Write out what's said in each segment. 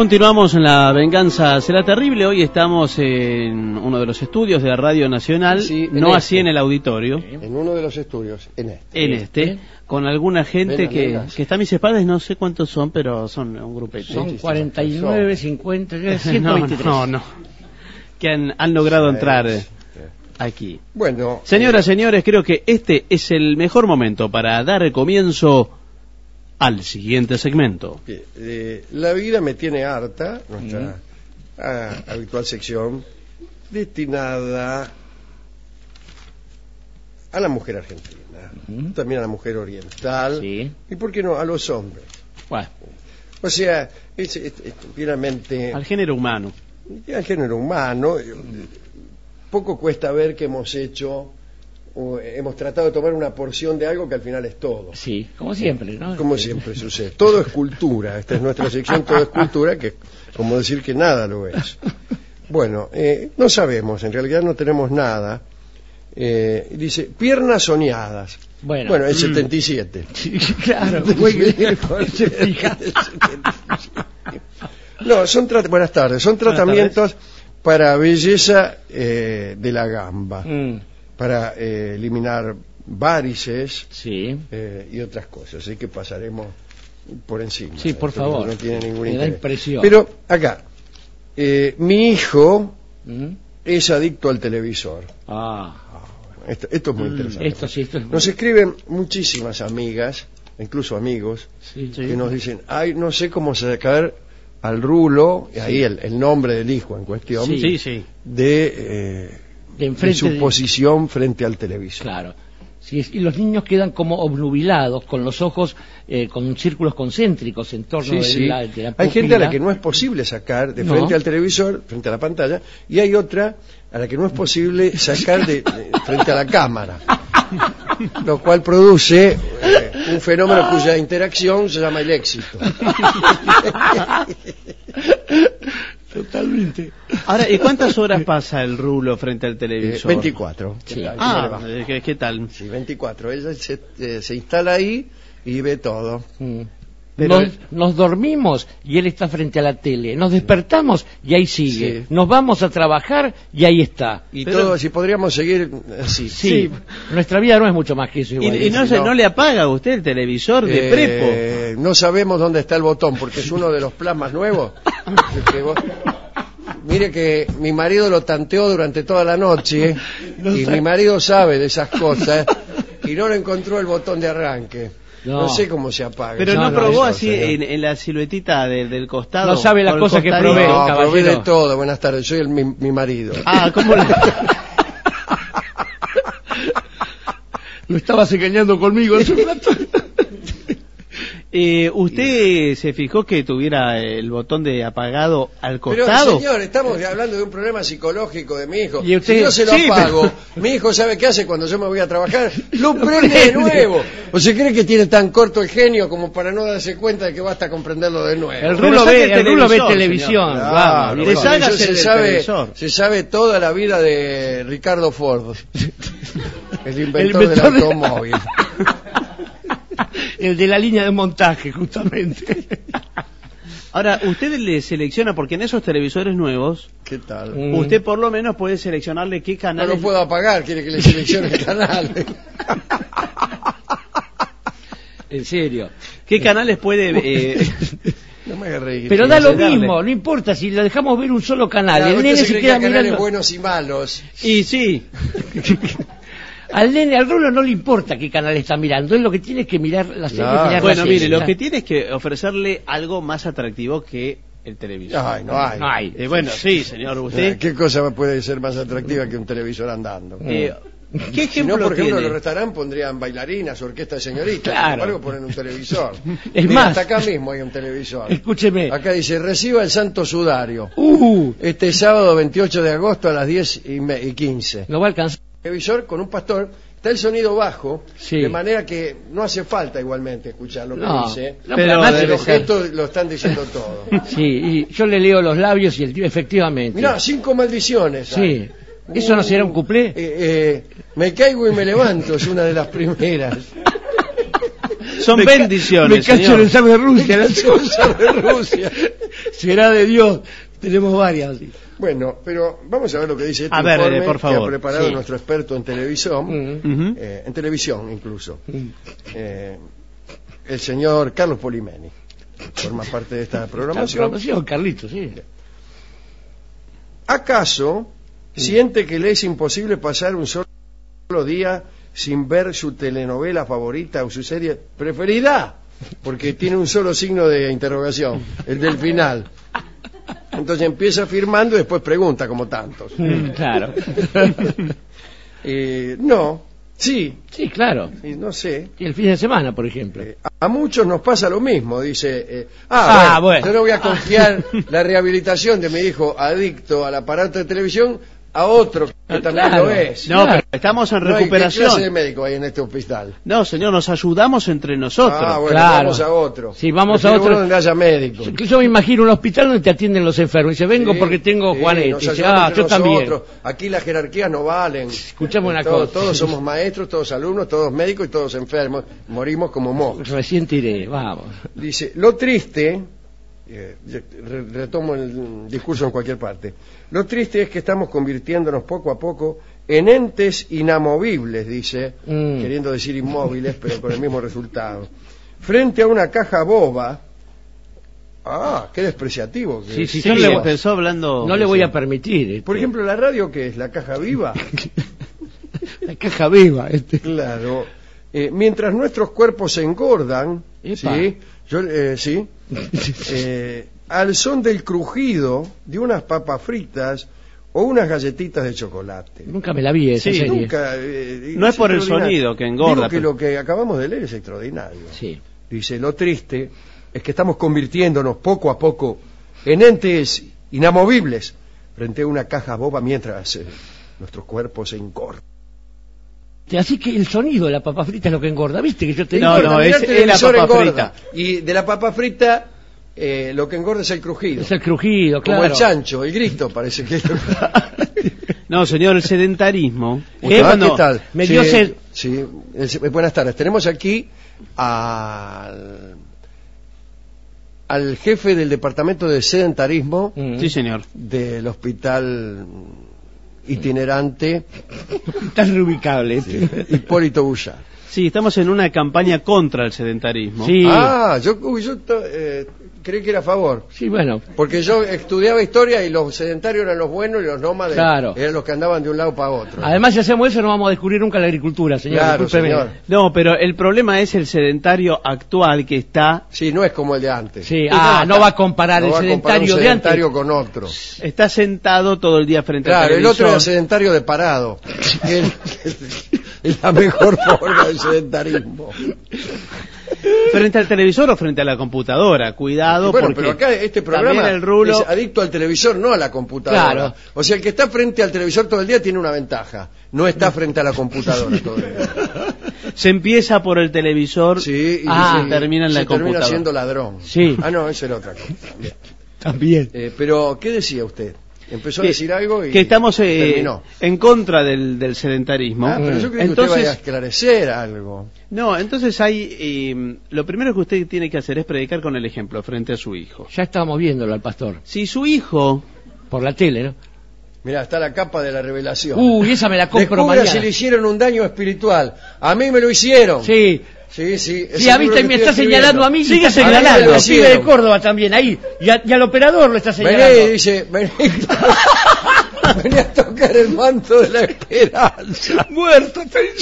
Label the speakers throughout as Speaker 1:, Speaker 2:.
Speaker 1: Continuamos en La Venganza Será Terrible. Hoy estamos en uno de los estudios de la Radio Nacional,
Speaker 2: sí,
Speaker 1: no así en el auditorio.
Speaker 2: En uno de los estudios, en este.
Speaker 1: Con alguna gente que está a mis espaldas, no sé cuántos son, pero son un grupete.
Speaker 3: Son 49, 50, 123.
Speaker 1: No. Que han logrado entrar aquí.
Speaker 2: Bueno,
Speaker 1: señoras, señores, creo que este es el mejor momento para dar comienzo al siguiente segmento.
Speaker 2: La vida me tiene harta, nuestra habitual sección destinada a la mujer argentina, también a la mujer oriental, y por qué no, a los hombres.
Speaker 1: Bueno.
Speaker 2: O sea, es finalmente
Speaker 1: al género humano.
Speaker 2: Al género humano. Poco cuesta ver que hemos tratado de tomar una porción de algo que al final es todo.
Speaker 3: Sí, como siempre, ¿no?
Speaker 2: Como siempre sucede. Todo es cultura. Esta es nuestra sección, todo es cultura, que es como decir que nada lo es. Bueno, no sabemos, en realidad no tenemos nada. Dice, piernas soñadas.
Speaker 3: Bueno,
Speaker 2: el 77.
Speaker 3: Claro,
Speaker 2: no, buenas tardes, son tratamientos para belleza de la gamba. Para eliminar varices y otras cosas, así que pasaremos por encima.
Speaker 3: Sí, por favor.
Speaker 2: No tiene ningún
Speaker 3: Me da
Speaker 2: interés.
Speaker 3: impresión.
Speaker 2: Pero acá, mi hijo es adicto al televisor. Esto es muy interesante. Nos escriben muchísimas amigas, incluso amigos, que nos dicen, no sé cómo sacar al rulo, y ahí el nombre del hijo en cuestión, de su posición frente al televisor.
Speaker 3: Claro. Sí, y los niños quedan como obnubilados, con los ojos con círculos concéntricos en torno de la pupila.
Speaker 2: Hay gente a la que no es posible sacar de frente al televisor, frente a la pantalla, y hay otra a la que no es posible sacar de frente a la cámara. Lo cual produce un fenómeno cuya interacción se llama el éxito.
Speaker 3: Totalmente.
Speaker 1: Ahora, ¿y cuántas horas pasa el rulo frente al televisor?
Speaker 2: 24.
Speaker 1: ¿Qué tal?
Speaker 2: Sí, 24. Ella se instala ahí y ve todo.
Speaker 3: Pero nos dormimos y él está frente a la tele. Nos despertamos y ahí sigue.
Speaker 2: Sí.
Speaker 3: Nos vamos a trabajar y ahí está.
Speaker 2: Y todo, si podríamos seguir así.
Speaker 3: Sí. Nuestra vida no es mucho más que eso. Igual.
Speaker 1: ¿Y no le apaga usted el televisor de prepo?
Speaker 2: No sabemos dónde está el botón, porque es uno de los plasmas nuevos. Mire que mi marido lo tanteó durante toda la noche, y mi marido sabe de esas cosas, y no le encontró el botón de arranque. No sé cómo se apaga.
Speaker 1: Pero no probó así en la siluetita del costado.
Speaker 3: No sabe las cosas que probé.
Speaker 2: No, probé de todo. Buenas tardes, soy mi marido.
Speaker 1: ¿Cómo le...
Speaker 3: Lo estabas engañando conmigo hace un rato.
Speaker 1: ¿Usted se fijó que tuviera el botón de apagado al costado?
Speaker 2: Pero señor, estamos hablando de un problema psicológico de mi hijo.
Speaker 3: ¿Y usted?
Speaker 2: Si yo se lo apago, mi hijo sabe qué hace cuando yo me voy a trabajar, lo prende de nuevo. ¿O se cree que tiene tan corto el genio como para no darse cuenta de que basta con prenderlo de nuevo?
Speaker 3: El rulo ve televisión.
Speaker 2: Claro, se sabe toda la vida de Ricardo Ford, el inventor del automóvil.
Speaker 3: El de la línea de montaje, justamente.
Speaker 1: Ahora, usted le selecciona, porque en esos televisores nuevos,
Speaker 2: ¿qué tal?
Speaker 1: Usted por lo menos puede seleccionarle qué canal.
Speaker 2: No lo puedo apagar, quiere que le seleccione el canal.
Speaker 3: En serio.
Speaker 1: ¿Qué canales puede...?
Speaker 2: No me haga reír.
Speaker 3: Pero da lo mismo, no importa, si le dejamos ver un solo canal.
Speaker 2: Claro,
Speaker 3: el nene se queda mirando
Speaker 2: canales buenos y malos.
Speaker 1: Y sí.
Speaker 3: Al nene, al rulo no le importa qué canal está mirando, él lo que tiene es que mirar la serie.
Speaker 1: Bueno, mire, lo que tiene es que ofrecerle algo más atractivo que el televisor.
Speaker 2: No hay.
Speaker 1: Bueno, sí, señor, usted...
Speaker 2: ¿Qué cosa puede ser más atractiva que un televisor andando?
Speaker 1: ¿Qué ejemplo
Speaker 2: si no, por ejemplo,
Speaker 1: tiene?
Speaker 2: en los restaurantes pondrían bailarinas, orquesta de señoritas.
Speaker 3: Claro.
Speaker 2: Sin embargo, ponen un televisor.
Speaker 3: Es más,
Speaker 2: hasta acá mismo hay un televisor.
Speaker 3: Escúcheme.
Speaker 2: Acá dice, reciba el santo sudario. Este sábado 28 de agosto a las 10:15.
Speaker 3: No va a alcanzar.
Speaker 2: Televisor con un pastor, está el sonido bajo,
Speaker 3: sí.
Speaker 2: De manera que no hace falta igualmente escuchar lo que dice,
Speaker 3: pero
Speaker 2: el objeto lo están diciendo todo.
Speaker 3: Sí, y yo le leo los labios y el tío efectivamente.
Speaker 2: Mirá, 5 maldiciones.
Speaker 3: Sí, ¿eso no será un cuplé?
Speaker 2: Me caigo y me levanto, es una de las primeras.
Speaker 1: Son bendiciones,
Speaker 3: me cacho en el zar de Rusia.
Speaker 2: El zar de Rusia.
Speaker 3: Será de Dios. Tenemos varias. Sí.
Speaker 2: Bueno, pero vamos a ver lo que dice este
Speaker 1: informe por favor.
Speaker 2: Que ha preparado nuestro experto en televisión, en televisión incluso, el señor Carlos Polimeni. Forma parte de esta programación.
Speaker 3: Carlitos, sí.
Speaker 2: ¿Acaso siente que le es imposible pasar un solo día sin ver su telenovela favorita o su serie preferida? Porque tiene un solo signo de interrogación, el del final. Entonces empieza firmando y después pregunta, como tantos.
Speaker 3: Claro.
Speaker 2: No. Sí,
Speaker 3: claro.
Speaker 2: No sé.
Speaker 3: Y el fin de semana, por ejemplo.
Speaker 2: A muchos nos pasa lo mismo, dice.
Speaker 3: Bueno.
Speaker 2: Yo no voy a confiar la rehabilitación de mi hijo adicto al aparato de televisión a otro que también lo es.
Speaker 1: No, pero estamos en recuperación.
Speaker 2: ¿Qué clase de médico hay en este hospital?
Speaker 1: No, señor, nos ayudamos entre nosotros.
Speaker 2: Bueno,
Speaker 3: claro.
Speaker 2: Vamos a otro.
Speaker 3: Sí, vamos a otro.
Speaker 2: Donde haya médico.
Speaker 3: Yo me imagino un hospital donde te atienden los enfermos. Dice, vengo porque tengo Juanete. Dice, yo también.
Speaker 2: Aquí las jerarquías no valen.
Speaker 3: Escuchame una cosa.
Speaker 2: Todos somos maestros, todos alumnos, todos médicos y todos enfermos. Morimos como moscas.
Speaker 3: Recién tiré, vamos.
Speaker 2: Dice, lo triste... retomo el discurso en cualquier parte. Lo triste es que estamos convirtiéndonos poco a poco en entes inamovibles, dice, queriendo decir inmóviles, pero con el mismo resultado, frente a una caja boba. Qué despreciativo que
Speaker 1: sí, empezó hablando.
Speaker 3: No le voy a permitir.
Speaker 2: Por ejemplo, la radio, ¿qué es? ¿La caja viva?
Speaker 3: La caja viva.
Speaker 2: Claro. Mientras nuestros cuerpos se engordan, al son del crujido de unas papas fritas o unas galletitas de chocolate.
Speaker 3: Nunca me la vi esa serie.
Speaker 2: Nunca,
Speaker 1: no es por el sonido que engorda.
Speaker 2: Digo que lo que acabamos de leer es extraordinario.
Speaker 3: Sí.
Speaker 2: Dice, lo triste es que estamos convirtiéndonos poco a poco en entes inamovibles frente a una caja boba mientras nuestros cuerpos se engordan.
Speaker 3: Así que el sonido de la papa frita es lo que engorda, ¿viste? Que yo te
Speaker 1: digo, es la papa frita.
Speaker 2: Y de la papa frita lo que engorda es el crujido.
Speaker 3: Es el crujido, claro.
Speaker 2: Como el chancho, el grito, parece que es.
Speaker 1: No, señor, el sedentarismo.
Speaker 2: ¿Qué tal?
Speaker 3: Me dio sed.
Speaker 2: Sí, buenas tardes. Tenemos aquí al jefe del departamento de sedentarismo.
Speaker 1: Sí, señor.
Speaker 2: Del hospital itinerante.
Speaker 3: Tan reubicable.
Speaker 2: Sí. Hipólito Bullard.
Speaker 1: Sí, estamos en una campaña contra el sedentarismo.
Speaker 3: Sí.
Speaker 2: Yo creí que era a favor.
Speaker 3: Sí, bueno.
Speaker 2: Porque yo estudiaba historia y los sedentarios eran los buenos y los nómades
Speaker 3: eran
Speaker 2: los que andaban de un lado para otro.
Speaker 3: Además, si hacemos eso no vamos a descubrir nunca la agricultura, señor.
Speaker 2: Claro, señor.
Speaker 1: No, pero el problema es el sedentario actual que está...
Speaker 2: Sí, no es como el de antes.
Speaker 3: Sí, no va a comparar el sedentario de antes
Speaker 2: con otro.
Speaker 1: Está sentado todo el día frente al televisor.
Speaker 2: Claro, el otro era sedentario de parado. Es la mejor forma del sedentarismo.
Speaker 1: Frente al televisor o frente a la computadora, cuidado, porque
Speaker 2: pero acá este programa
Speaker 1: el rulo...
Speaker 2: es adicto al televisor, no a la computadora.
Speaker 3: Claro.
Speaker 2: O sea, el que está frente al televisor todo el día tiene una ventaja, no está frente a la computadora todo el día.
Speaker 1: Se empieza por el televisor
Speaker 2: y
Speaker 1: termina en la computadora.
Speaker 2: Termina siendo ladrón.
Speaker 3: Sí.
Speaker 2: No, esa era otra cosa.
Speaker 3: También.
Speaker 2: Pero, ¿qué decía usted? Empezó a decir algo y
Speaker 1: que estamos
Speaker 2: terminó.
Speaker 1: En contra del sedentarismo.
Speaker 2: Pero yo creo que usted vaya a esclarecer algo.
Speaker 1: No, entonces hay lo primero que usted tiene que hacer es predicar con el ejemplo frente a su hijo.
Speaker 3: Ya estábamos viéndolo al pastor.
Speaker 1: Si su hijo...
Speaker 3: Por la tele, ¿no?
Speaker 2: Mirá, está la capa de la revelación.
Speaker 3: Esa me la compro
Speaker 2: Descubra
Speaker 3: mañana.
Speaker 2: si le hicieron un daño espiritual. A mí me lo hicieron.
Speaker 3: Sí.
Speaker 2: Sí.
Speaker 3: Sí, viste, me está señalando a mí.
Speaker 1: Sigue señalando.
Speaker 3: Al pibe de Córdoba también, ahí. Y al operador lo está señalando.
Speaker 2: Vení a tocar el manto de la esperanza.
Speaker 3: Muerto.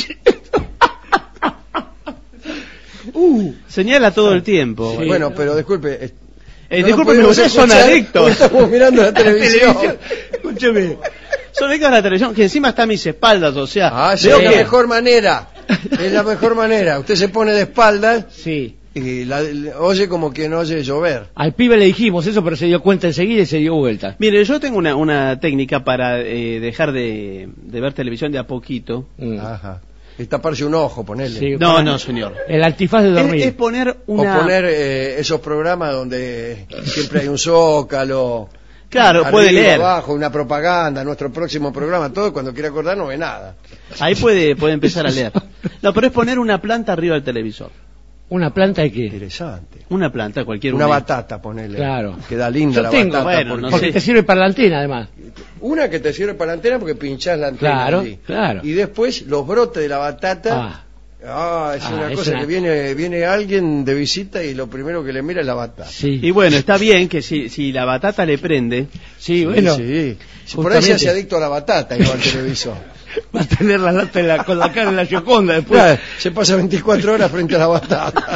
Speaker 1: Señala todo el tiempo.
Speaker 2: Sí. Bueno, pero disculpe.
Speaker 1: Disculpe, ustedes son adictos.
Speaker 2: Estamos mirando la televisión.
Speaker 3: Escúcheme.
Speaker 1: Son adictos a la televisión, que encima está a mis espaldas, o sea...
Speaker 2: Es la mejor manera. Es la mejor manera. Usted se pone de espaldas.
Speaker 3: Sí.
Speaker 2: Y oye como quien oye llover.
Speaker 3: Al pibe le dijimos eso, pero se dio cuenta enseguida y se dio vuelta.
Speaker 1: Mire, yo tengo una técnica para dejar de ver televisión de a poquito.
Speaker 2: Ajá. Y taparse un ojo, ponerle.
Speaker 1: Sí, no, señor.
Speaker 3: El antifaz de dormir.
Speaker 1: Es poner
Speaker 2: O poner esos programas donde siempre hay un zócalo.
Speaker 1: Claro,
Speaker 2: arriba,
Speaker 1: puede leer.
Speaker 2: Abajo, una propaganda, nuestro próximo programa, todo, cuando quiera acordar no ve nada.
Speaker 1: Ahí puede empezar a leer. No, pero es poner una planta arriba del televisor.
Speaker 3: ¿Una planta de qué?
Speaker 2: Interesante.
Speaker 1: Una planta, cualquier
Speaker 2: una. Batata, ponele.
Speaker 3: Claro.
Speaker 2: Queda linda la
Speaker 3: tengo,
Speaker 2: batata.
Speaker 3: Bueno, porque te sirve para la antena, además.
Speaker 2: Una que te sirve para la antena porque pinchás la antena.
Speaker 3: Claro,
Speaker 2: allí.
Speaker 3: claro.
Speaker 2: Y después los brotes de la batata. Es una cosa que viene alguien de visita y lo primero que le mira es la batata.
Speaker 1: Sí. Y bueno, está bien que si la batata le prende.
Speaker 3: Sí, bueno.
Speaker 2: Sí. Por ahí se hace adicto a la batata y va al televisor.
Speaker 3: Va a tener la lata con la cara en la Gioconda después.
Speaker 2: Claro, se pasa 24 horas frente a la batata.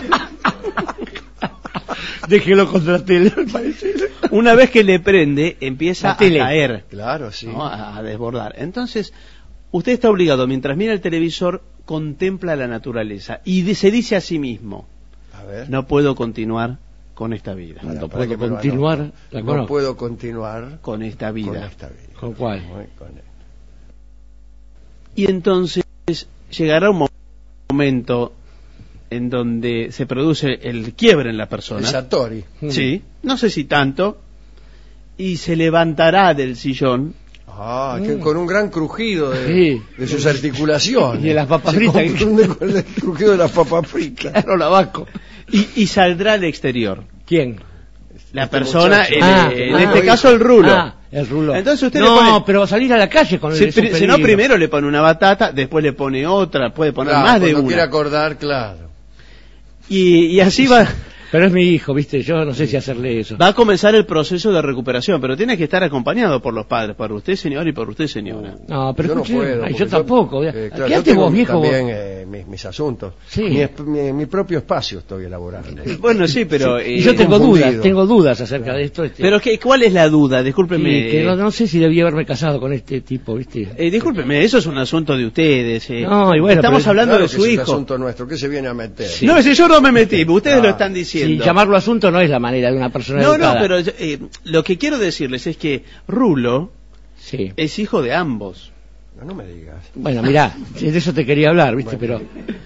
Speaker 3: Déjelo contra la tele, me parece.
Speaker 1: Una vez que le prende, empieza a caer.
Speaker 2: Claro, sí.
Speaker 1: ¿No? A desbordar. Entonces, usted está obligado, mientras mira el televisor, contempla la naturaleza y se dice a sí mismo:
Speaker 2: a ver.
Speaker 1: No puedo continuar con esta vida.
Speaker 3: No puedo continuar.
Speaker 2: No puedo continuar
Speaker 1: con esta vida.
Speaker 3: ¿Con cuál?
Speaker 1: Y entonces llegará un momento en donde se produce el quiebre en la persona.
Speaker 2: El satori.
Speaker 1: Sí, no sé si tanto, y se levantará del sillón.
Speaker 2: Con un gran crujido de sus articulaciones.
Speaker 3: Y de las papas fritas.
Speaker 2: Se confunde con el crujido de las papas fritas.
Speaker 3: Claro, la vasco.
Speaker 1: Y saldrá al exterior.
Speaker 3: ¿Quién?
Speaker 1: La persona, en este caso el rulo.
Speaker 3: El rulo.
Speaker 1: Entonces usted le pone,
Speaker 3: pero va a salir a la calle con el
Speaker 1: si no, primero le pone una batata, después le pone otra, puede poner más de una.
Speaker 2: Cuando quiere acordar, claro.
Speaker 1: Y así va.
Speaker 3: Pero es mi hijo, ¿viste? Yo no sé si hacerle eso.
Speaker 1: Va a comenzar el proceso de recuperación, pero tiene que estar acompañado por los padres, por usted, señor, y por usted, señora.
Speaker 3: No, pero
Speaker 2: yo no puedo.
Speaker 3: Yo tampoco.
Speaker 2: Claro, yo tengo también mis asuntos. Sí. Mi propio espacio estoy elaborando.
Speaker 1: Bueno, sí, pero...
Speaker 3: yo tengo dudas acerca de esto.
Speaker 1: Pero ¿cuál es la duda? Discúlpeme.
Speaker 3: Que no sé si debía haberme casado con este tipo, ¿viste?
Speaker 1: Discúlpeme, eso es un asunto de ustedes.
Speaker 3: No, y bueno,
Speaker 1: estamos hablando de su hijo.
Speaker 2: Es un asunto nuestro, ¿qué se viene a meter?
Speaker 1: Sí. No, si yo no me metí, ustedes lo están diciendo.
Speaker 3: Sí, llamarlo asunto no es la manera de una persona educada.
Speaker 1: No, pero lo que quiero decirles es que Rulo es hijo de ambos.
Speaker 2: No me digas.
Speaker 3: Bueno, mirá, de eso te quería hablar, ¿viste?
Speaker 2: Bueno.
Speaker 3: Pero...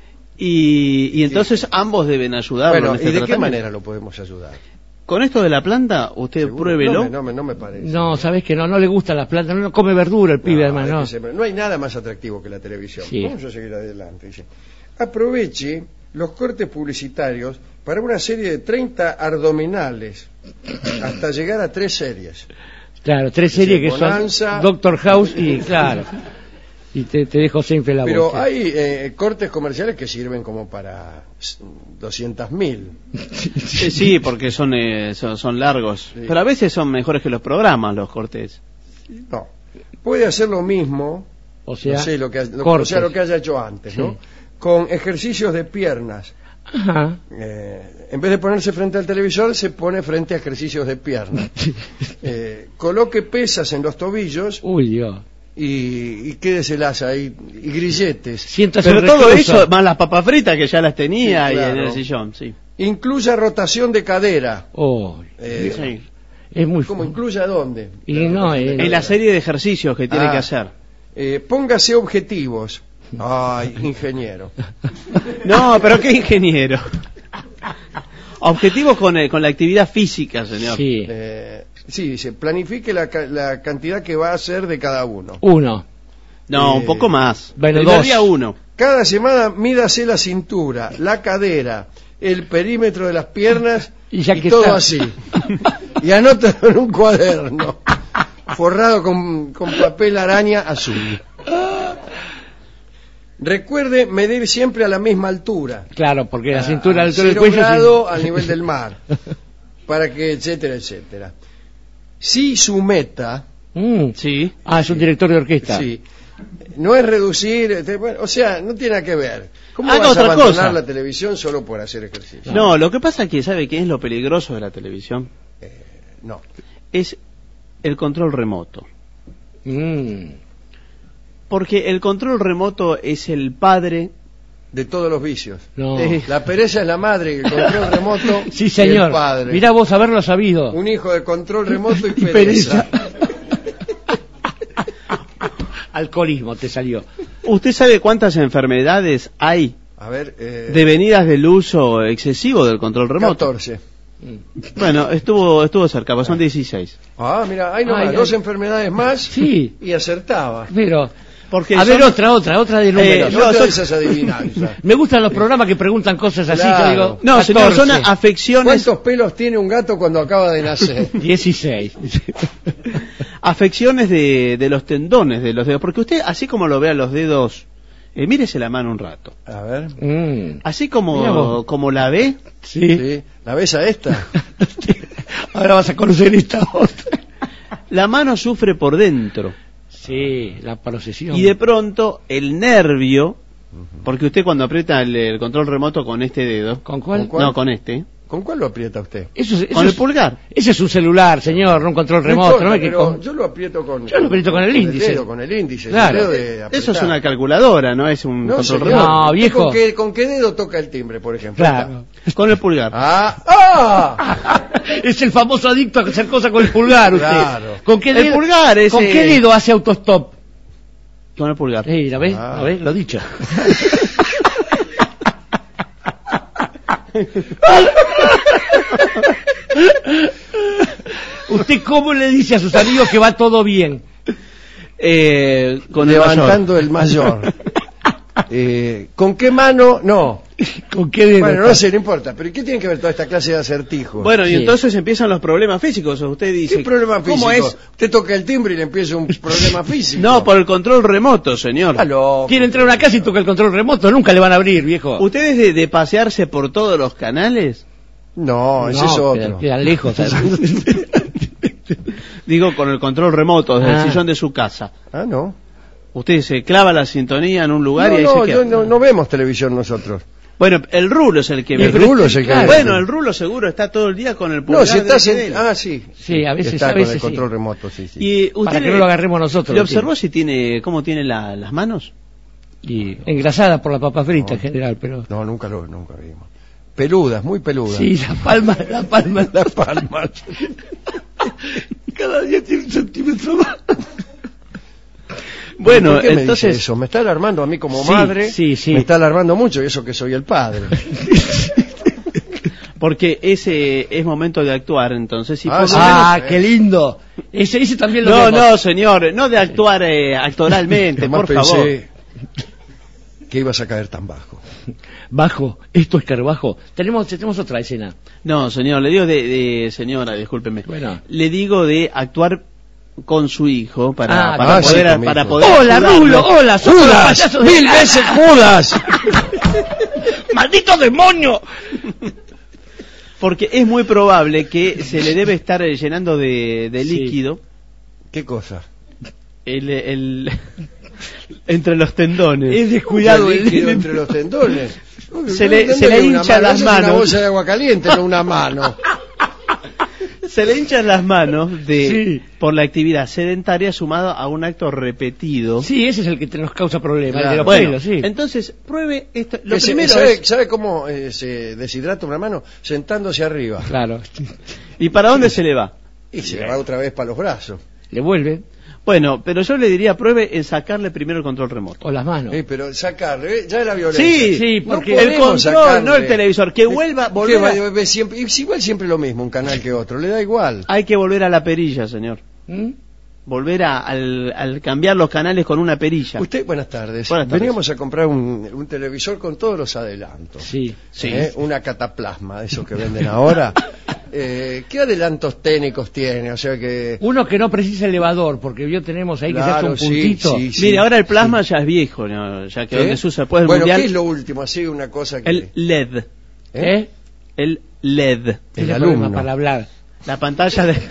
Speaker 1: Y entonces ambos deben ayudarlo.
Speaker 2: Bueno, ¿y de qué manera lo podemos ayudar?
Speaker 1: Con esto de la planta, usted pruébelo.
Speaker 2: No me parece.
Speaker 3: No, sabes que no le gustan las plantas, no come verdura el pibe, además,
Speaker 2: no hay nada más atractivo que la televisión.
Speaker 3: Sí.
Speaker 2: Vamos a seguir adelante. Dice: aproveche los cortes publicitarios para una serie de 30 abdominales hasta llegar a 3 series.
Speaker 3: Claro, 3 series que
Speaker 2: Bonanza,
Speaker 3: son Doctor House y claro. Y te dejo siempre la
Speaker 2: pero
Speaker 3: boca.
Speaker 2: Hay cortes comerciales que sirven como para 200.000.
Speaker 1: Sí, porque son largos. Sí. Pero a veces son mejores que los programas, los cortes.
Speaker 2: No, puede hacer lo mismo,
Speaker 3: o sea,
Speaker 2: no sé, lo que haya hecho antes, ¿no? Con ejercicios de piernas.
Speaker 3: Ajá.
Speaker 2: En vez de ponerse frente al televisor, se pone frente a ejercicios de piernas. Coloque pesas en los tobillos.
Speaker 3: Uy, Dios.
Speaker 2: Y quédeselas ahí, y grilletes.
Speaker 1: Pero todo eso, más las papas fritas que ya las tenía, sí, claro, y en el sillón, sí.
Speaker 2: Incluya rotación de cadera.
Speaker 1: Sí.
Speaker 3: Es muy
Speaker 2: ¿Cómo incluya dónde?
Speaker 3: Y no,
Speaker 1: en la serie de ejercicios que tiene que hacer.
Speaker 2: Póngase objetivos. Ay, ingeniero.
Speaker 1: No, pero ¿qué ingeniero? Objetivos con la actividad física, señor.
Speaker 3: Sí.
Speaker 2: Sí, dice, planifique la cantidad que va a hacer de cada uno.
Speaker 1: No, un poco más.
Speaker 3: Bueno,
Speaker 1: Primer día 1.
Speaker 2: Cada semana mídase la cintura, la cadera, el perímetro de las piernas y todo está así. Y anótalo en un cuaderno forrado con papel araña azul. Recuerde medir siempre a la misma altura.
Speaker 3: Claro, porque la cintura al
Speaker 2: 0 grado al nivel del mar. Para que, etcétera, etcétera. Si su meta...
Speaker 1: Sí.
Speaker 3: Es un director de orquesta.
Speaker 2: Sí. No es reducir... o sea, no tiene nada que ver. ¿Cómo vas a abandonar la televisión solo por hacer ejercicio?
Speaker 1: No, lo que pasa es que, ¿sabe qué es lo peligroso de la televisión?
Speaker 2: No.
Speaker 1: Es el control remoto. Porque el control remoto es el padre
Speaker 2: de todos los vicios.
Speaker 3: No.
Speaker 2: La pereza es la madre, el control remoto
Speaker 3: sí, señor.
Speaker 2: Y el padre.
Speaker 3: Mirá vos haberlo sabido.
Speaker 2: Un hijo de control remoto y pereza.
Speaker 3: Alcoholismo te salió.
Speaker 1: ¿Usted sabe cuántas enfermedades hay devenidas del uso excesivo del control remoto?
Speaker 2: 14.
Speaker 1: Bueno, estuvo cerca, pues son 16.
Speaker 2: Mira, hay 2 enfermedades más
Speaker 3: sí.
Speaker 2: Y acertaba.
Speaker 3: Pero Porque a ver, otra de números.
Speaker 2: Otra de esas adivinanzas.
Speaker 3: Me gustan los programas que preguntan cosas así.
Speaker 2: Claro.
Speaker 3: Que digo,
Speaker 1: no,
Speaker 3: 14.
Speaker 1: señor, son afecciones.
Speaker 2: ¿Cuántos pelos tiene un gato cuando acaba de nacer?
Speaker 3: 16.
Speaker 1: Afecciones de los tendones de los dedos. Porque usted, así como lo ve a los dedos, mírese la mano un rato.
Speaker 2: A ver.
Speaker 1: Así como la ve.
Speaker 2: Sí. ¿La ves a esta?
Speaker 3: Ahora vas a conocer esta otra.
Speaker 1: La mano sufre por dentro.
Speaker 3: Sí, la procesión.
Speaker 1: Y de pronto el nervio, porque usted cuando aprieta el control remoto con este dedo.
Speaker 3: ¿Con cuál?
Speaker 1: No, con este.
Speaker 2: ¿Con cuál lo aprieta usted?
Speaker 1: Con el pulgar.
Speaker 3: Ese es un celular, señor, no un control remoto.
Speaker 2: No importa, yo lo aprieto con
Speaker 3: el índice.
Speaker 2: Con el índice.
Speaker 3: Claro.
Speaker 1: Eso es una calculadora, no es un control remoto.
Speaker 3: No, viejo.
Speaker 2: ¿Con qué dedo toca el timbre, por ejemplo?
Speaker 1: Claro. Con el pulgar.
Speaker 3: Es el famoso adicto a hacer cosas con el pulgar, usted.
Speaker 2: Claro.
Speaker 3: ¿Con qué dedo,
Speaker 1: el pulgar es,
Speaker 3: ¿Con qué dedo hace autostop?
Speaker 1: Con el pulgar.
Speaker 3: ¿La ves? ¿La ves? Lo dicho. ¿Usted cómo le dice a sus amigos que va todo bien?
Speaker 2: Con levantando el mayor. ¿Con qué mano? No.
Speaker 3: ¿Con qué dedo?
Speaker 2: Bueno, no sé, no importa. ¿Pero qué tiene que ver toda esta clase de acertijos?
Speaker 1: Bueno, y entonces empiezan los problemas físicos. Usted dice.
Speaker 2: ¿Qué problema físico?
Speaker 1: ¿Cómo es?
Speaker 2: Usted toca el timbre y le empieza un problema físico.
Speaker 1: No, por el control remoto, señor.
Speaker 3: Quiere entrar a una casa y toca el control remoto. Nunca le van a abrir, viejo.
Speaker 1: ¿Usted es de pasearse por todos los canales?
Speaker 2: No, ese es otro.
Speaker 3: Quedan lejos.
Speaker 1: Digo, con el control remoto, desde el sillón de su casa.
Speaker 2: No.
Speaker 1: Usted se clava la sintonía en un lugar y ahí se queda.
Speaker 2: No vemos televisión nosotros.
Speaker 1: Bueno, el rulo es el que ve.
Speaker 2: El rulo es el que ve.
Speaker 1: Bueno, el rulo seguro está todo el día con el pulgar.
Speaker 2: No, si está
Speaker 1: sí.
Speaker 3: Sí, a veces
Speaker 2: está con el control remoto, sí.
Speaker 1: Y usted
Speaker 3: para que no lo agarremos nosotros.
Speaker 1: ¿Le observó cómo tiene las manos?
Speaker 3: Y engrasadas por la papa frita en general, pero...
Speaker 2: No, nunca vimos. Peludas, muy peludas.
Speaker 3: Sí, la palma. Cada día tiene un centímetro más.
Speaker 2: Bueno, ¿por qué entonces me dice eso? Me está alarmando a mí como madre.
Speaker 3: Sí.
Speaker 2: Me está alarmando mucho, y eso que soy el padre.
Speaker 1: Porque ese es momento de actuar, entonces.
Speaker 3: Qué lindo. Ese también lo vemos.
Speaker 1: No, señor, no de actuar actoralmente, por favor.
Speaker 2: Que ibas a caer tan bajo.
Speaker 3: Bajo, esto es Carbajo. Tenemos otra escena.
Speaker 1: No, señor, le digo señora, discúlpeme.
Speaker 3: Bueno.
Speaker 1: Le digo de actuar con su hijo para poder
Speaker 3: hola, Rulo, hola,
Speaker 2: Judas, 1000 veces Judas.
Speaker 3: ¡Maldito demonio!
Speaker 1: Porque es muy probable que se le debe estar llenando de líquido.
Speaker 2: ¿Qué cosa?
Speaker 1: Entre los tendones.
Speaker 3: Es descuidado
Speaker 2: el líquido entre los tendones.
Speaker 1: Se le hinchan las manos.
Speaker 2: Una bolsa de agua caliente, no una mano.
Speaker 1: Se le hinchan las manos por la actividad sedentaria sumada a un acto repetido.
Speaker 3: Sí, ese es el que nos causa problemas.
Speaker 2: Claro.
Speaker 1: Bueno, entonces pruebe esto. Lo primero
Speaker 2: ¿Sabe cómo se deshidrata una mano? Sentándose arriba.
Speaker 3: Claro.
Speaker 1: ¿Y para dónde se le va?
Speaker 2: Y se le va otra vez para los brazos.
Speaker 3: Le vuelve.
Speaker 1: Bueno, pero yo le diría, pruebe en sacarle primero el control remoto.
Speaker 3: O las manos.
Speaker 2: Pero sacarle, ya es la violencia.
Speaker 1: Sí,
Speaker 3: porque
Speaker 1: el control, no el televisor. Que vuelva,
Speaker 2: igual siempre lo mismo, un canal que otro, le da igual.
Speaker 1: Hay que volver a la perilla, señor. Volver al cambiar los canales con una perilla.
Speaker 2: Buenas tardes. Veníamos a comprar un televisor con todos los adelantos.
Speaker 3: Sí.
Speaker 2: Una cataplasma, de esos que venden ahora. ¿Qué adelantos técnicos tiene? O sea que...
Speaker 3: Uno que no precisa elevador, porque tenemos ahí que se hace un puntito.
Speaker 1: Mire, ahora el plasma ya es viejo, ¿no? Ya que donde se usa después del mundial.
Speaker 2: ¿Qué es lo último? Así una cosa que...
Speaker 1: El LED. El LED.
Speaker 2: El alumno.
Speaker 3: Para hablar.
Speaker 1: La pantalla de...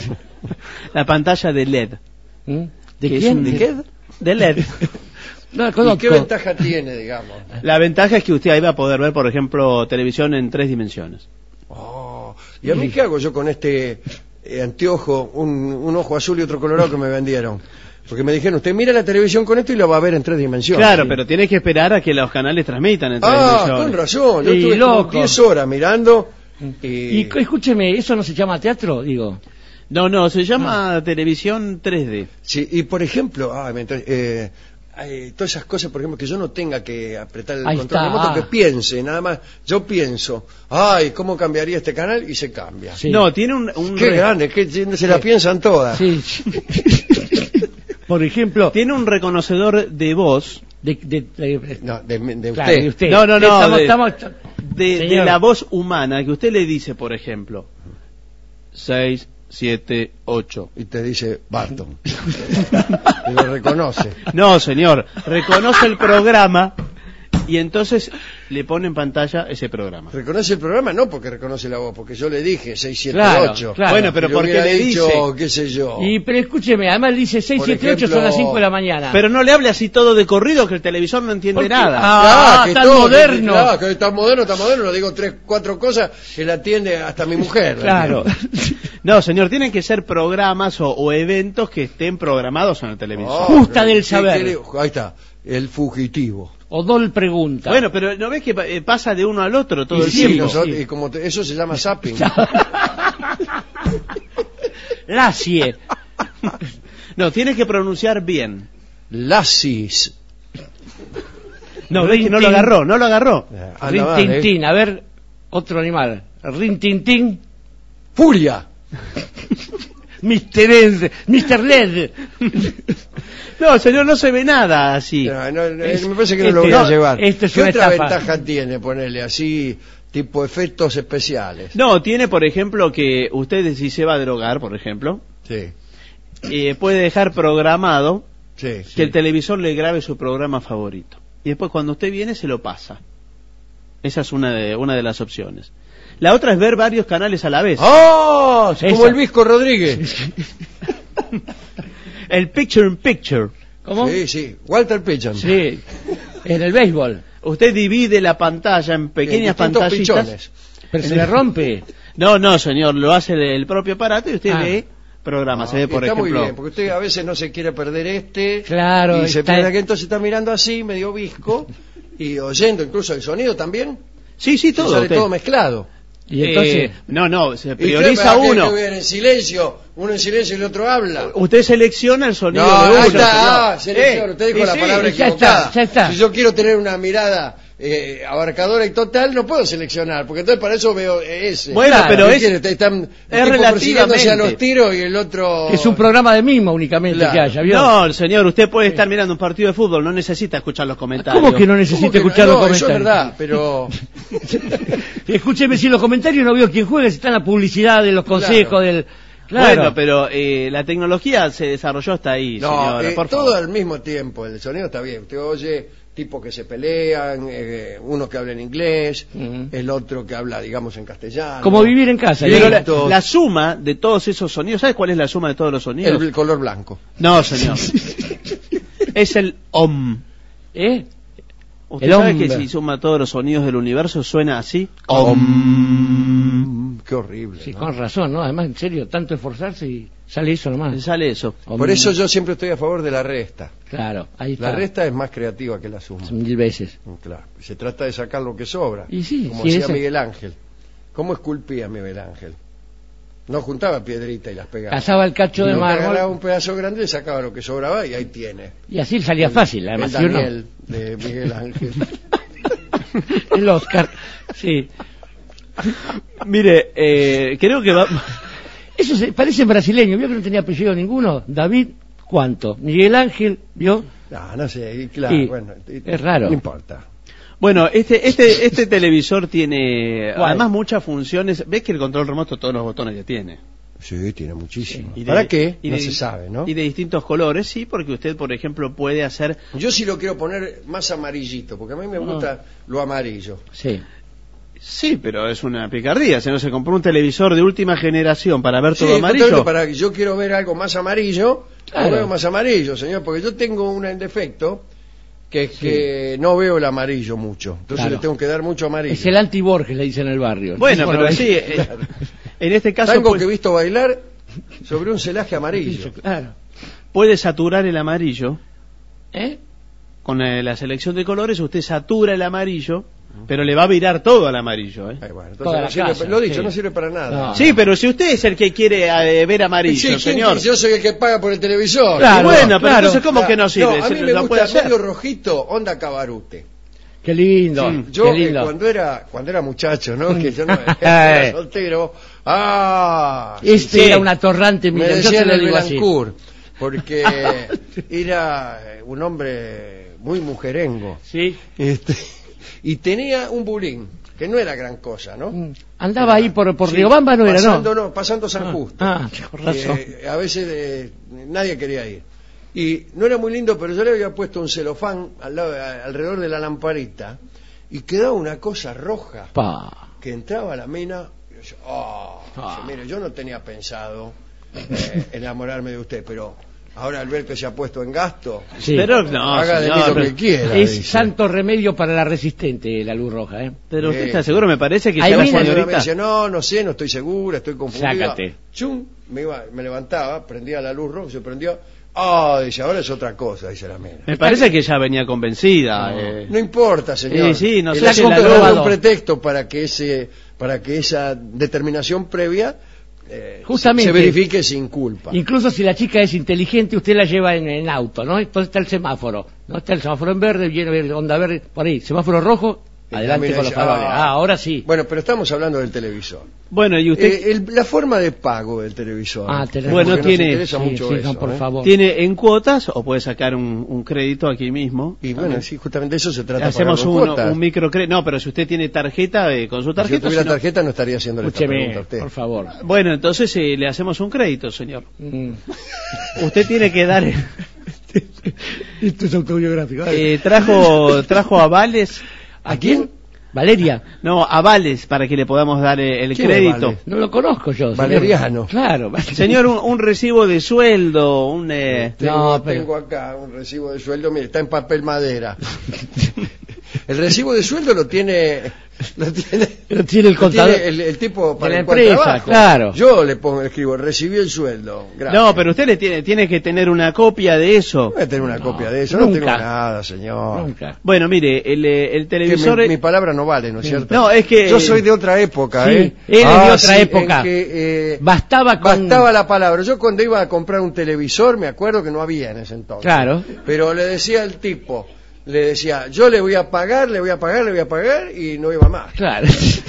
Speaker 1: La pantalla de LED.
Speaker 3: ¿De quién?
Speaker 2: ¿De qué?
Speaker 1: De LED.
Speaker 2: ¿Y qué ventaja tiene, digamos?
Speaker 1: La ventaja es que usted ahí va a poder ver, por ejemplo, televisión en 3 dimensiones.
Speaker 2: ¿Y a mí qué hago yo con este anteojo, un ojo azul y otro colorado que me vendieron? Porque me dijeron, usted mira la televisión con esto y lo va a ver en 3 dimensiones.
Speaker 1: Claro, pero tiene que esperar a que los canales transmitan en 3 dimensiones.
Speaker 2: Con razón. Yo estuve como 10 horas mirando.
Speaker 3: Y escúcheme, ¿eso no se llama teatro? Digo.
Speaker 1: No, se llama televisión 3D.
Speaker 2: Sí, y por ejemplo, todas esas cosas, por ejemplo, que yo no tenga que apretar el control remoto, que piense, nada más, yo pienso, ¿cómo cambiaría este canal? Y se cambia.
Speaker 1: Sí. No, tiene un
Speaker 2: qué grande, que se la piensan todas.
Speaker 3: Sí. Por ejemplo...
Speaker 1: Tiene un reconocedor de voz...
Speaker 2: de
Speaker 3: claro,
Speaker 2: usted.
Speaker 3: De usted.
Speaker 1: No,
Speaker 3: estamos...
Speaker 1: de la voz humana, que usted le dice, por ejemplo, 6, 7, 8.
Speaker 2: Y te dice Barton. Y lo reconoce.
Speaker 1: No, señor, reconoce el programa y entonces le pone en pantalla ese programa.
Speaker 2: ¿Reconoce el programa? No, porque reconoce la voz, porque yo le dije 6, 7, 8.
Speaker 3: Claro.
Speaker 1: Bueno, pero ¿por qué le
Speaker 2: dicho,
Speaker 1: dice?
Speaker 2: qué sé yo.
Speaker 3: Pero escúcheme, además dice 6, 7, 8 son las 5 de la mañana.
Speaker 1: Pero no le hable así todo de corrido, que el televisor no entiende nada.
Speaker 3: Tan moderno.
Speaker 2: Claro, que está moderno, le digo 3, 4 cosas que la atiende hasta mi mujer.
Speaker 3: Claro.
Speaker 1: No, señor, tienen que ser programas o eventos que estén programados en el televisor.
Speaker 3: Justa del saber.
Speaker 2: Ahí está, el fugitivo.
Speaker 3: Odol pregunta.
Speaker 1: Bueno, pero ¿no ves que pasa de uno al otro todo el tiempo?
Speaker 2: Y como eso se llama zapping.
Speaker 3: Lacie.
Speaker 1: No, tienes que pronunciar bien.
Speaker 2: Lasis.
Speaker 1: No, ves que no lo agarró.
Speaker 3: Rintintín, a ver, otro animal. Rintintín.
Speaker 2: Furia.
Speaker 3: Mr. Led.
Speaker 1: No, señor, no se ve nada así.
Speaker 2: Me parece que no lo voy a llevar.
Speaker 3: ¿Qué
Speaker 2: otra ventaja tiene ponerle así, tipo efectos especiales?
Speaker 1: No, tiene, por ejemplo, que usted si se va a drogar, por ejemplo,
Speaker 2: Sí.
Speaker 1: Puede dejar programado
Speaker 2: Sí.
Speaker 1: que el televisor le grabe su programa favorito. Y después cuando usted viene se lo pasa. Esa es una de las opciones. La otra es ver varios canales a la vez.
Speaker 2: ¡Oh! Como el Visco Rodríguez.
Speaker 1: El picture in picture.
Speaker 3: ¿Cómo?
Speaker 2: Sí. Walter Pigeon.
Speaker 3: Sí. En el béisbol.
Speaker 1: Usted divide la pantalla en pequeñas pantallitas.
Speaker 2: Pichones.
Speaker 3: Pero se le rompe.
Speaker 1: No, señor, lo hace el propio aparato y usted ve programas. Se ve, por
Speaker 2: está
Speaker 1: ejemplo.
Speaker 2: muy bien, porque usted a veces no se quiere perder
Speaker 3: Claro.
Speaker 2: Y se pierde que entonces está mirando así, medio visco, y oyendo incluso el sonido también.
Speaker 1: Sí, todo.
Speaker 2: Sale todo mezclado.
Speaker 3: Y entonces...
Speaker 1: no, se prioriza uno.
Speaker 2: uno en silencio y el otro habla.
Speaker 1: Usted selecciona el sonido de uno.
Speaker 2: Ahí está, selecciona. Usted dijo la palabra equivocada.
Speaker 3: Ya está.
Speaker 2: Si yo quiero tener una mirada abarcadora y total, no puedo seleccionar, porque entonces para eso veo ese.
Speaker 1: Bueno,
Speaker 3: claro,
Speaker 1: pero
Speaker 2: están persiguiéndose a los tiros y el otro...
Speaker 3: Que es un programa de mimo únicamente que haya, ¿vio?
Speaker 1: No, señor, usted puede estar mirando un partido de fútbol, no necesita escuchar los comentarios.
Speaker 3: ¿Cómo que no necesita escuchar los comentarios?
Speaker 2: Eso es verdad, pero...
Speaker 3: Escúcheme, si los comentarios no veo quién juega, si está en la publicidad de los consejos del... Claro.
Speaker 1: Bueno, pero la tecnología se desarrolló hasta ahí, señora, por
Speaker 2: todo
Speaker 1: favor.
Speaker 2: al mismo tiempo, el sonido está bien. Usted oye tipos que se pelean, uno que habla en inglés, el otro que habla, digamos, en castellano.
Speaker 3: Como vivir en casa.
Speaker 1: Pero la suma de todos esos sonidos, ¿sabe cuál es la suma de todos los sonidos?
Speaker 2: El color blanco.
Speaker 1: No, señor. Es el OM. ¿Usted sabe que si suma todos los sonidos del universo suena así?
Speaker 2: Qué horrible.
Speaker 3: Sí,
Speaker 2: ¿no?
Speaker 3: con razón, ¿no? Además, en serio, tanto esforzarse y sale eso nomás.
Speaker 1: Sale eso.
Speaker 2: Por eso yo siempre estoy a favor de la resta.
Speaker 3: Claro, ahí está.
Speaker 2: La resta es más creativa que la suma.
Speaker 3: 1000 veces.
Speaker 2: Claro. Se trata de sacar lo que sobra.
Speaker 3: Y sí,
Speaker 2: como
Speaker 3: sí,
Speaker 2: hacía
Speaker 3: ese...
Speaker 2: Miguel Ángel. ¿Cómo esculpía Miguel Ángel? No juntaba piedrita y las pegaba.
Speaker 3: Pasaba el cacho de mármol.
Speaker 2: Agarraba un pedazo grande, sacaba lo que sobraba y ahí tiene.
Speaker 3: Y así salía fácil, además.
Speaker 2: El Daniel de Miguel Ángel.
Speaker 3: El Oscar, sí.
Speaker 1: Mire, creo que va...
Speaker 3: Eso parece brasileño, ¿vio que no tenía apellido ninguno? David, ¿cuánto? Miguel Ángel, ¿vio?
Speaker 2: No sé, claro,
Speaker 3: Sí,
Speaker 2: bueno.
Speaker 3: es raro.
Speaker 2: No importa.
Speaker 1: Bueno, este televisor tiene además muchas funciones. ¿Ves que el control remoto todos los botones que tiene?
Speaker 2: Sí, tiene muchísimo.
Speaker 1: Sí.
Speaker 2: ¿Para qué? No se sabe, ¿no?
Speaker 1: Y de distintos colores, sí, porque usted, por ejemplo, puede hacer...
Speaker 2: Yo sí lo quiero poner más amarillito, porque a mí me gusta lo amarillo.
Speaker 3: Sí.
Speaker 1: Sí, pero es una picardía. Si no se compró un televisor de última generación para ver todo
Speaker 2: Sí,
Speaker 1: amarillo.
Speaker 2: yo quiero ver algo más amarillo,
Speaker 3: Claro.
Speaker 2: lo veo más amarillo, señor, porque yo tengo un defecto que es que no veo el amarillo mucho. Entonces
Speaker 3: Claro.
Speaker 2: le tengo que dar mucho amarillo.
Speaker 3: Es el anti-Borges, le dicen en el barrio.
Speaker 1: Bueno, pero
Speaker 3: ahí-
Speaker 1: sí, en este caso
Speaker 2: Tango
Speaker 1: pues,
Speaker 2: que he visto bailar sobre un celaje amarillo.
Speaker 3: Claro.
Speaker 1: puede saturar el amarillo.
Speaker 3: ¿Eh?
Speaker 1: Con la selección de colores usted satura el amarillo, pero le va a virar todo al amarillo.
Speaker 2: Bueno,
Speaker 3: Toda la
Speaker 2: entonces no sirve,
Speaker 3: casa,
Speaker 2: lo dicho,
Speaker 3: sí.
Speaker 2: no sirve para nada.
Speaker 3: No.
Speaker 1: Sí, pero si usted es el que quiere ver amarillo,
Speaker 2: Sí, ¿quién
Speaker 1: señor.
Speaker 2: dice? Yo soy el que paga por el televisor.
Speaker 3: Claro.
Speaker 1: Y bueno, pero
Speaker 3: claro.
Speaker 1: entonces ¿cómo que no sirve?
Speaker 2: No, a mí
Speaker 1: Se
Speaker 2: me
Speaker 1: lo puede
Speaker 2: gusta
Speaker 1: hacer.
Speaker 2: medio rojito, onda Cabarute.
Speaker 3: Qué lindo.
Speaker 1: Sí.
Speaker 2: Yo
Speaker 3: qué lindo.
Speaker 2: cuando era muchacho, ¿no? Que yo no era soltero.
Speaker 3: Este
Speaker 2: sí.
Speaker 3: era un atorrante,
Speaker 2: Me
Speaker 3: mira, yo
Speaker 2: decían
Speaker 3: te lo
Speaker 2: el
Speaker 3: digo así.
Speaker 2: Belancourt. porque era un hombre muy mujerengo.
Speaker 3: Sí.
Speaker 2: Y tenía un bulín, que no era gran cosa, ¿no?
Speaker 3: Andaba ahí por Riobamba, no era, ¿no?
Speaker 2: No, pasando San Justo.
Speaker 3: Por razón.
Speaker 2: A veces nadie quería ir. Y no era muy lindo, pero yo le había puesto un celofán alrededor de la lamparita y quedaba una cosa roja que entraba a la mina. Y yo, mire, yo no tenía pensado enamorarme de usted, pero ahora al ver que se ha puesto en gasto,
Speaker 1: pero no,
Speaker 2: haga de mí lo que quiera.
Speaker 3: Es santo remedio para la resistente, la luz roja, ¿eh?
Speaker 1: Pero usted está seguro, me parece que
Speaker 2: ya
Speaker 1: la
Speaker 2: señorita me decía, no sé, no estoy segura, estoy confundida.
Speaker 3: Sácate.
Speaker 2: Chum, me levantaba, prendía la luz roja, se prendió. Dice, ahora es otra cosa, dice la mina.
Speaker 1: Me parece que ella venía convencida.
Speaker 2: No importa, señor.
Speaker 1: Sí, no
Speaker 2: el
Speaker 1: sé.
Speaker 2: asunto era un pretexto para que esa determinación previa
Speaker 3: justamente
Speaker 2: se verifique sin culpa.
Speaker 3: Incluso si la chica es inteligente, usted la lleva en auto, ¿no? Entonces está el semáforo, ¿no? Está el semáforo en verde, viene onda verde, por ahí, semáforo rojo, adelante con los faroles. Ahora sí.
Speaker 2: Bueno, pero estamos hablando del televisor.
Speaker 1: Bueno, y usted...
Speaker 2: la forma de pago del televisor.
Speaker 1: Bueno, tiene...
Speaker 3: por favor.
Speaker 1: Tiene en cuotas, o puede sacar un crédito aquí mismo.
Speaker 2: Y bueno, sí, justamente eso se trata.
Speaker 1: Hacemos un microcrédito. No, pero si usted tiene tarjeta, con su tarjeta...
Speaker 2: Si yo tuviera tarjeta no estaría haciéndole esta pregunta a usted.
Speaker 3: Por favor.
Speaker 1: Bueno, entonces le hacemos un crédito, señor. Usted tiene que dar...
Speaker 3: Esto es autobiográfico.
Speaker 1: Trajo avales.
Speaker 3: ¿A quién? Valeria.
Speaker 1: No, avales para que le podamos dar el crédito.
Speaker 3: Vale? No lo conozco yo.
Speaker 2: Valeriano.
Speaker 3: Claro.
Speaker 1: Señor, un recibo de sueldo,
Speaker 2: Tengo acá un recibo de sueldo, mire, está en papel madera. El recibo de sueldo lo tiene
Speaker 3: el contador,
Speaker 2: el tipo para
Speaker 3: la
Speaker 2: el cual
Speaker 3: empresa,
Speaker 2: trabajo.
Speaker 3: Claro.
Speaker 2: Yo le escribo, recibí el sueldo. Gracias.
Speaker 1: No, pero usted tiene que tener una copia de eso.
Speaker 2: No voy a tener una copia de eso,
Speaker 3: nunca.
Speaker 2: No tengo nada, señor.
Speaker 3: Nunca.
Speaker 1: Bueno, mire, el televisor...
Speaker 2: Mi palabra no vale, ¿no es cierto?
Speaker 1: No, es que...
Speaker 2: Yo soy de otra época,
Speaker 3: sí,
Speaker 2: él
Speaker 3: es de otra época.
Speaker 2: En que,
Speaker 3: bastaba
Speaker 2: la palabra. Yo cuando iba a comprar un televisor, me acuerdo que no había en ese entonces.
Speaker 3: Claro.
Speaker 2: Pero le decía al tipo... Le decía, yo le voy a pagar, y no iba más.
Speaker 3: Claro.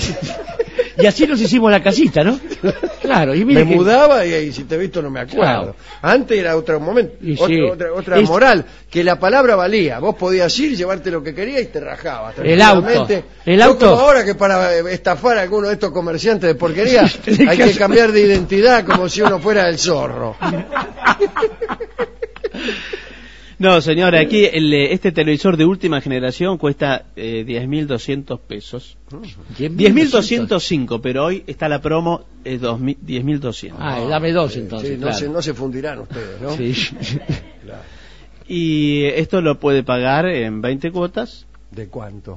Speaker 3: Y así nos hicimos la casita, ¿no? Claro. Y
Speaker 2: me mudaba y si te he visto no me acuerdo. Claro. Antes era otro momento, otra moral, que la palabra valía. Vos podías ir, llevarte lo que querías y te rajabas.
Speaker 3: El auto.
Speaker 2: No como ahora que para estafar a alguno de estos comerciantes de porquería hay que cambiar de identidad como si uno fuera el zorro.
Speaker 1: No, señor, aquí este televisor de última generación cuesta 10.200 pesos. 10.205, pero hoy está la promo 10.200.
Speaker 3: Dame dos entonces.
Speaker 2: Sí,
Speaker 3: claro.
Speaker 2: No se fundirán ustedes, ¿no?
Speaker 3: Sí.
Speaker 2: Claro.
Speaker 1: Y esto lo puede pagar en 20 cuotas.
Speaker 2: ¿De cuánto?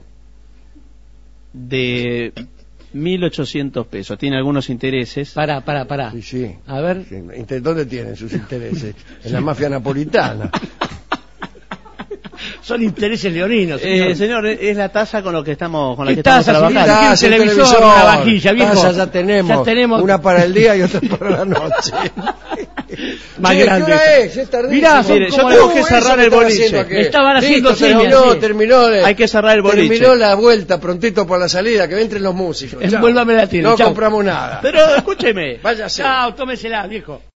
Speaker 1: De 1.800 pesos. Tiene algunos intereses.
Speaker 3: Pará.
Speaker 2: Sí.
Speaker 3: A ver.
Speaker 2: ¿Dónde tienen sus intereses? En la mafia napolitana.
Speaker 3: Son intereses leoninos, señor.
Speaker 1: Señor, es la tasa con la que estamos
Speaker 3: trabajando.
Speaker 2: Un televisor,
Speaker 3: una vajilla, viejo.
Speaker 2: Tasa ya tenemos. Una para el día y otra para la noche.
Speaker 3: Más grande.
Speaker 2: ¿Qué hora es? Es tardísimo.
Speaker 1: Mirá, yo tengo que cerrar el boliche.
Speaker 3: Estaban haciendo
Speaker 2: terminó.
Speaker 1: Hay que cerrar el boliche.
Speaker 2: Terminó la vuelta prontito por la salida, que entren los músicos.
Speaker 3: Envuélvame la tira.
Speaker 2: No compramos nada.
Speaker 1: Pero escúcheme.
Speaker 2: Váyase.
Speaker 3: Chao, tómesela, viejo.